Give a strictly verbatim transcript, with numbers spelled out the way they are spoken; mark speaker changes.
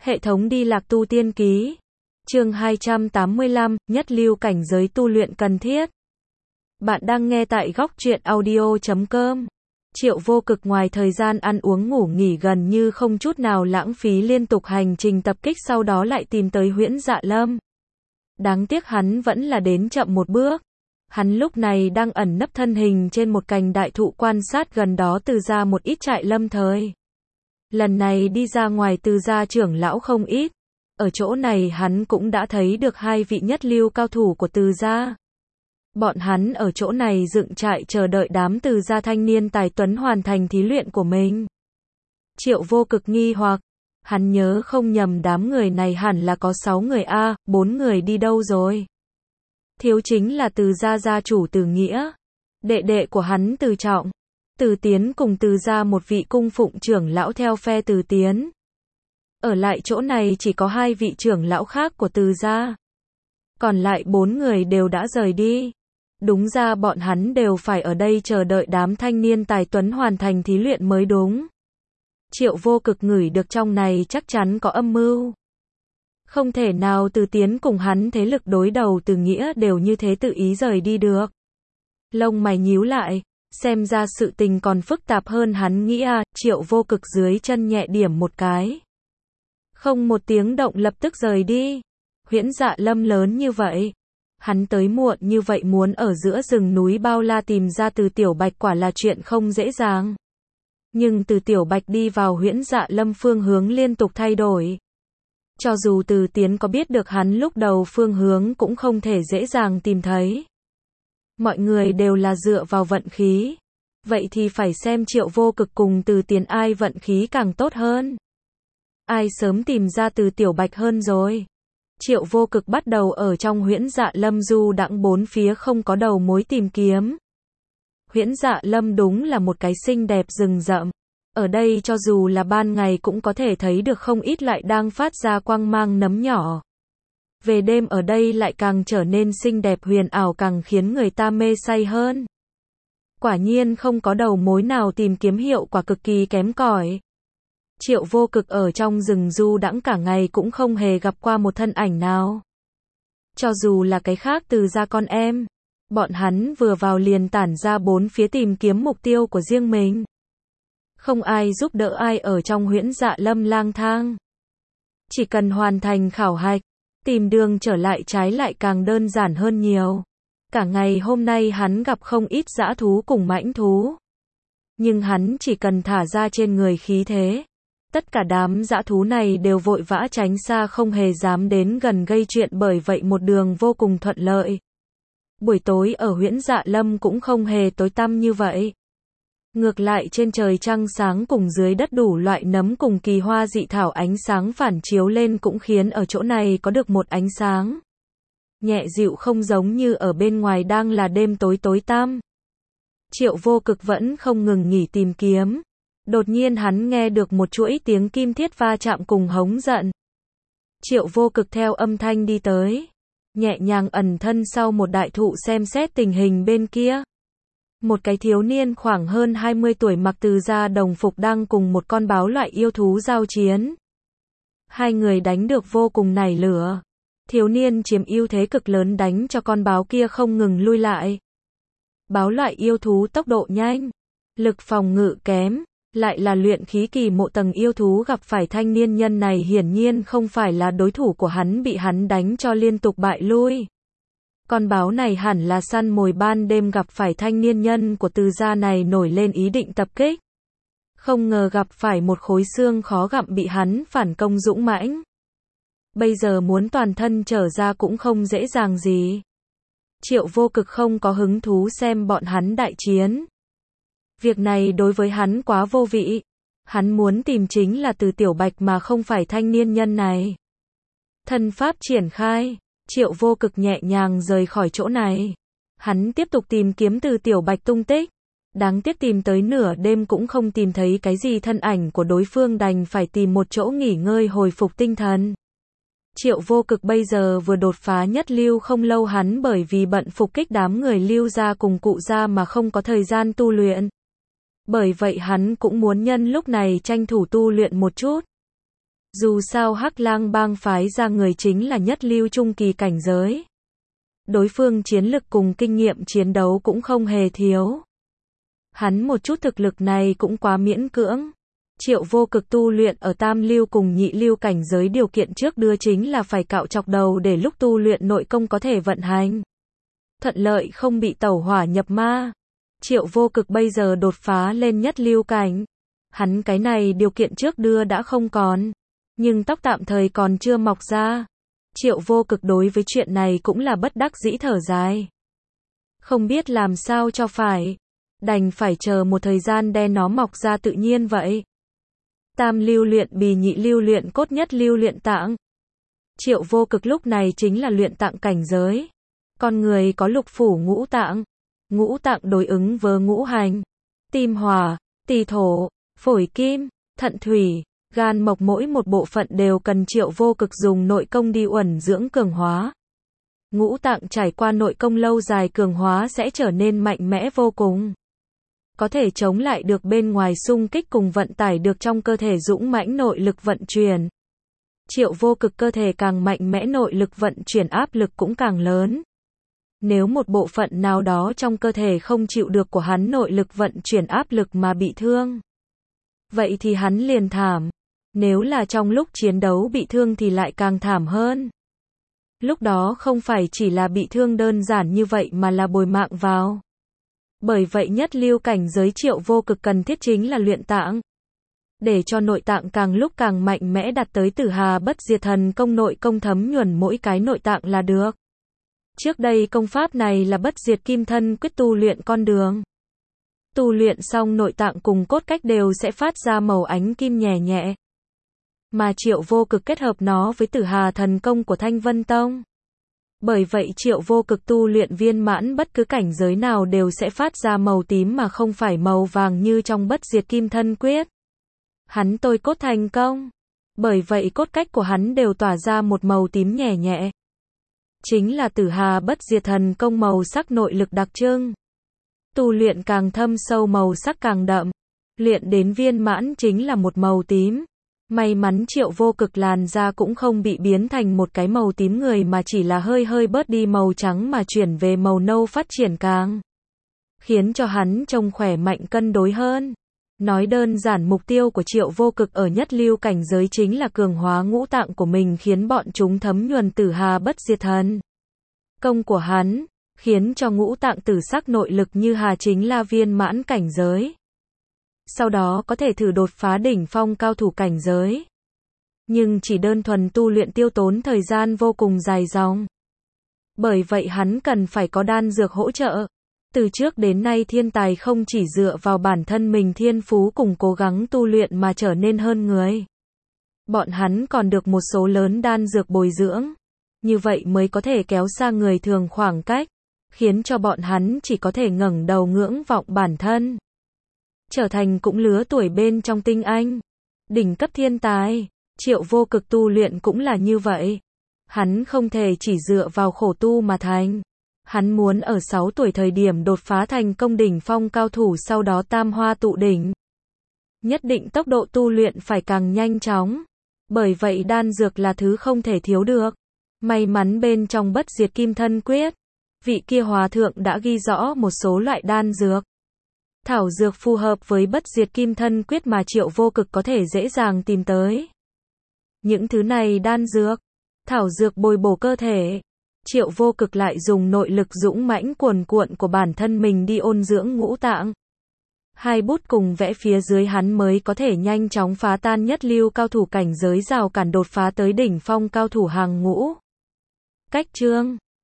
Speaker 1: Hệ thống đi lạc tu tiên ký. Chương hai trăm tám mươi lăm, nhất lưu cảnh giới tu luyện cần thiết. Bạn đang nghe tại góc truyện audio chấm com. Triệu Vô Cực ngoài thời gian ăn uống ngủ nghỉ gần như không chút nào lãng phí liên tục hành trình tập kích, sau đó lại tìm tới Huyễn Dạ Lâm. Đáng tiếc hắn vẫn là đến chậm một bước. Hắn lúc này đang ẩn nấp thân hình trên một cành đại thụ quan sát gần đó Từ gia một ít trại lâm thời. Lần này đi ra ngoài Từ gia trưởng lão không ít. Ở chỗ này hắn cũng đã thấy được hai vị nhất lưu cao thủ của Từ gia. Bọn hắn ở chỗ này dựng trại chờ đợi đám Từ gia thanh niên tài tuấn hoàn thành thí luyện của mình. Triệu Vô Cực nghi hoặc, hắn nhớ không nhầm đám người này hẳn là có sáu người a, bốn người đi đâu rồi? Thiếu chính là Từ gia gia chủ Từ Nghĩa, đệ đệ của hắn Từ Trọng, Từ Tiến cùng Từ gia một vị cung phụng trưởng lão theo phe Từ Tiến. Ở lại chỗ này chỉ có hai vị trưởng lão khác của Từ gia. Còn lại bốn người đều đã rời đi. Đúng ra bọn hắn đều phải ở đây chờ đợi đám thanh niên tài tuấn hoàn thành thí luyện mới đúng. Triệu Vô Cực ngửi được trong này chắc chắn có âm mưu. Không thể nào Từ Tiến cùng hắn thế lực đối đầu Từ Nghĩa đều như thế tự ý rời đi được. Lông mày nhíu lại, xem ra sự tình còn phức tạp hơn hắn nghĩ à. Triệu Vô Cực dưới chân nhẹ điểm một cái. Không một tiếng động lập tức rời đi. Huyễn Dạ Lâm lớn như vậy, hắn tới muộn như vậy muốn ở giữa rừng núi bao la tìm ra Từ Tiểu Bạch quả là chuyện không dễ dàng. Nhưng Từ Tiểu Bạch đi vào Huyễn Dạ Lâm phương hướng liên tục thay đổi. Cho dù Từ Tiến có biết được hắn lúc đầu phương hướng cũng không thể dễ dàng tìm thấy. Mọi người đều là dựa vào vận khí. Vậy thì phải xem Triệu Vô Cực cùng Từ Tiến ai vận khí càng tốt hơn. Ai sớm tìm ra Từ Tiểu Bạch hơn rồi. Triệu Vô Cực bắt đầu ở trong Huyễn Dạ Lâm du đãng bốn phía không có đầu mối tìm kiếm. Huyễn Dạ Lâm đúng là một cái xinh đẹp rừng rậm. Ở đây cho dù là ban ngày cũng có thể thấy được không ít lại đang phát ra quang mang nấm nhỏ. Về đêm ở đây lại càng trở nên xinh đẹp huyền ảo, càng khiến người ta mê say hơn. Quả nhiên không có đầu mối nào tìm kiếm hiệu quả cực kỳ kém cỏi. Triệu Vô Cực ở trong rừng du đãng cả ngày cũng không hề gặp qua một thân ảnh nào. Cho dù là cái khác Từ gia con em, bọn hắn vừa vào liền tản ra bốn phía tìm kiếm mục tiêu của riêng mình. Không ai giúp đỡ ai ở trong Huyễn Dạ Lâm lang thang. Chỉ cần hoàn thành khảo hạch, tìm đường trở lại trái lại càng đơn giản hơn nhiều. Cả ngày hôm nay hắn gặp không ít dã thú cùng mãnh thú. Nhưng hắn chỉ cần thả ra trên người khí thế. Tất cả đám dã thú này đều vội vã tránh xa, không hề dám đến gần gây chuyện, bởi vậy một đường vô cùng thuận lợi. Buổi tối ở Huyễn Dạ Lâm cũng không hề tối tăm như vậy. Ngược lại trên trời trăng sáng cùng dưới đất đủ loại nấm cùng kỳ hoa dị thảo ánh sáng phản chiếu lên cũng khiến ở chỗ này có được một ánh sáng nhẹ dịu, không giống như ở bên ngoài đang là đêm tối tối tăm. Triệu Vô Cực vẫn không ngừng nghỉ tìm kiếm. Đột nhiên hắn nghe được một chuỗi tiếng kim thiết va chạm cùng hống giận. Triệu Vô Cực theo âm thanh đi tới, nhẹ nhàng ẩn thân sau một đại thụ xem xét tình hình bên kia. Một cái thiếu niên khoảng hơn hai mươi tuổi mặc Từ gia đồng phục đang cùng một con báo loại yêu thú giao chiến. Hai người đánh được vô cùng nảy lửa. Thiếu niên chiếm ưu thế cực lớn đánh cho con báo kia không ngừng lui lại. Báo loại yêu thú tốc độ nhanh, lực phòng ngự kém, lại là luyện khí kỳ mộ tầng yêu thú, gặp phải thanh niên nhân này hiển nhiên không phải là đối thủ của hắn, bị hắn đánh cho liên tục bại lui. Con báo này hẳn là săn mồi ban đêm, gặp phải thanh niên nhân của Từ gia này nổi lên ý định tập kích. Không ngờ gặp phải một khối xương khó gặm, bị hắn phản công dũng mãnh. Bây giờ muốn toàn thân trở ra cũng không dễ dàng gì. Triệu Vô Cực không có hứng thú xem bọn hắn đại chiến. Việc này đối với hắn quá vô vị. Hắn muốn tìm chính là Từ Tiểu Bạch mà không phải thanh niên nhân này. Thân pháp triển khai, Triệu Vô Cực nhẹ nhàng rời khỏi chỗ này. Hắn tiếp tục tìm kiếm Từ Tiểu Bạch tung tích. Đáng tiếc tìm tới nửa đêm cũng không tìm thấy cái gì thân ảnh của đối phương, đành phải tìm một chỗ nghỉ ngơi hồi phục tinh thần. Triệu Vô Cực bây giờ vừa đột phá nhất lưu không lâu, hắn bởi vì bận phục kích đám người Lưu gia cùng Cụ gia mà không có thời gian tu luyện. Bởi vậy hắn cũng muốn nhân lúc này tranh thủ tu luyện một chút. Dù sao Hắc Lang bang phái ra người chính là nhất lưu trung kỳ cảnh giới. Đối phương chiến lực cùng kinh nghiệm chiến đấu cũng không hề thiếu. Hắn một chút thực lực này cũng quá miễn cưỡng. Triệu Vô Cực tu luyện ở tam lưu cùng nhị lưu cảnh giới điều kiện trước đưa chính là phải cạo chọc đầu để lúc tu luyện nội công có thể vận hành. Thuận lợi không bị tẩu hỏa nhập ma. Triệu Vô Cực bây giờ đột phá lên nhất lưu cảnh. Hắn cái này điều kiện trước đưa đã không còn. Nhưng tóc tạm thời còn chưa mọc ra. Triệu Vô Cực đối với chuyện này cũng là bất đắc dĩ thở dài. Không biết làm sao cho phải. Đành phải chờ một thời gian đen nó mọc ra tự nhiên vậy. Tam lưu luyện bì, nhị lưu luyện cốt, nhất lưu luyện tạng. Triệu Vô Cực lúc này chính là luyện tạng cảnh giới. Con người có lục phủ ngũ tạng. Ngũ tạng đối ứng với ngũ hành. Tim hỏa, tỳ thổ, phổi kim, thận thủy, gan mộc, mỗi một bộ phận đều cần Triệu Vô Cực dùng nội công đi uẩn dưỡng cường hóa. Ngũ tạng trải qua nội công lâu dài cường hóa sẽ trở nên mạnh mẽ vô cùng. Có thể chống lại được bên ngoài xung kích cùng vận tải được trong cơ thể dũng mãnh nội lực vận chuyển. Triệu Vô Cực cơ thể càng mạnh mẽ, nội lực vận chuyển áp lực cũng càng lớn. Nếu một bộ phận nào đó trong cơ thể không chịu được của hắn nội lực vận chuyển áp lực mà bị thương, vậy thì hắn liền thảm. Nếu là trong lúc chiến đấu bị thương thì lại càng thảm hơn. Lúc đó không phải chỉ là bị thương đơn giản như vậy mà là bồi mạng vào. Bởi vậy nhất lưu cảnh giới Triệu Vô Cực cần thiết chính là luyện tạng. Để cho nội tạng càng lúc càng mạnh mẽ đạt tới Tử Hà Bất Diệt Thần Công, nội công thấm nhuần mỗi cái nội tạng là được. Trước đây công pháp này là Bất Diệt Kim Thân Quyết tu luyện con đường. Tu luyện xong nội tạng cùng cốt cách đều sẽ phát ra màu ánh kim nhẹ nhẹ. Mà Triệu Vô Cực kết hợp nó với Tử Hà Thần Công của Thanh Vân Tông. Bởi vậy Triệu Vô Cực tu luyện viên mãn bất cứ cảnh giới nào đều sẽ phát ra màu tím mà không phải màu vàng như trong Bất Diệt Kim Thân Quyết. Hắn tôi cốt thành công. Bởi vậy cốt cách của hắn đều tỏa ra một màu tím nhẹ nhẹ. Chính là Tử Hà Bất Diệt Thần Công màu sắc nội lực đặc trưng. Tu luyện càng thâm sâu màu sắc càng đậm. Luyện đến viên mãn chính là một màu tím. May mắn Triệu Vô Cực làn da cũng không bị biến thành một cái màu tím người mà chỉ là hơi hơi bớt đi màu trắng mà chuyển về màu nâu, phát triển càng khiến cho hắn trông khỏe mạnh cân đối hơn. Nói đơn giản, mục tiêu của Triệu Vô Cực ở nhất lưu cảnh giới chính là cường hóa ngũ tạng của mình, khiến bọn chúng thấm nhuần Tử Hà Bất Diệt Thần Công của hắn, khiến cho ngũ tạng tử sắc nội lực như hà chính là viên mãn cảnh giới. Sau đó có thể thử đột phá đỉnh phong cao thủ cảnh giới. Nhưng chỉ đơn thuần tu luyện tiêu tốn thời gian vô cùng dài dòng. Bởi vậy hắn cần phải có đan dược hỗ trợ. Từ trước đến nay thiên tài không chỉ dựa vào bản thân mình thiên phú cùng cố gắng tu luyện mà trở nên hơn người. Bọn hắn còn được một số lớn đan dược bồi dưỡng. Như vậy mới có thể kéo xa người thường khoảng cách, khiến cho bọn hắn chỉ có thể ngẩng đầu ngưỡng vọng bản thân. Trở thành cũng lứa tuổi bên trong tinh anh, đỉnh cấp thiên tài. Triệu Vô Cực tu luyện cũng là như vậy. Hắn không thể chỉ dựa vào khổ tu mà thành. Hắn muốn ở sáu tuổi thời điểm đột phá thành công đỉnh phong cao thủ, sau đó tam hoa tụ đỉnh. Nhất định tốc độ tu luyện phải càng nhanh chóng. Bởi vậy đan dược là thứ không thể thiếu được. May mắn bên trong Bất Diệt Kim Thân Quyết, vị kia hòa thượng đã ghi rõ một số loại đan dược, thảo dược phù hợp với Bất Diệt Kim Thân Quyết mà Triệu Vô Cực có thể dễ dàng tìm tới. Những thứ này đan dược, thảo dược bồi bổ cơ thể. Triệu Vô Cực lại dùng nội lực dũng mãnh cuồn cuộn của bản thân mình đi ôn dưỡng ngũ tạng. Hai bút cùng vẽ phía dưới hắn mới có thể nhanh chóng phá tan nhất lưu cao thủ cảnh giới, rào cản đột phá tới đỉnh phong cao thủ hàng ngũ. Cách chương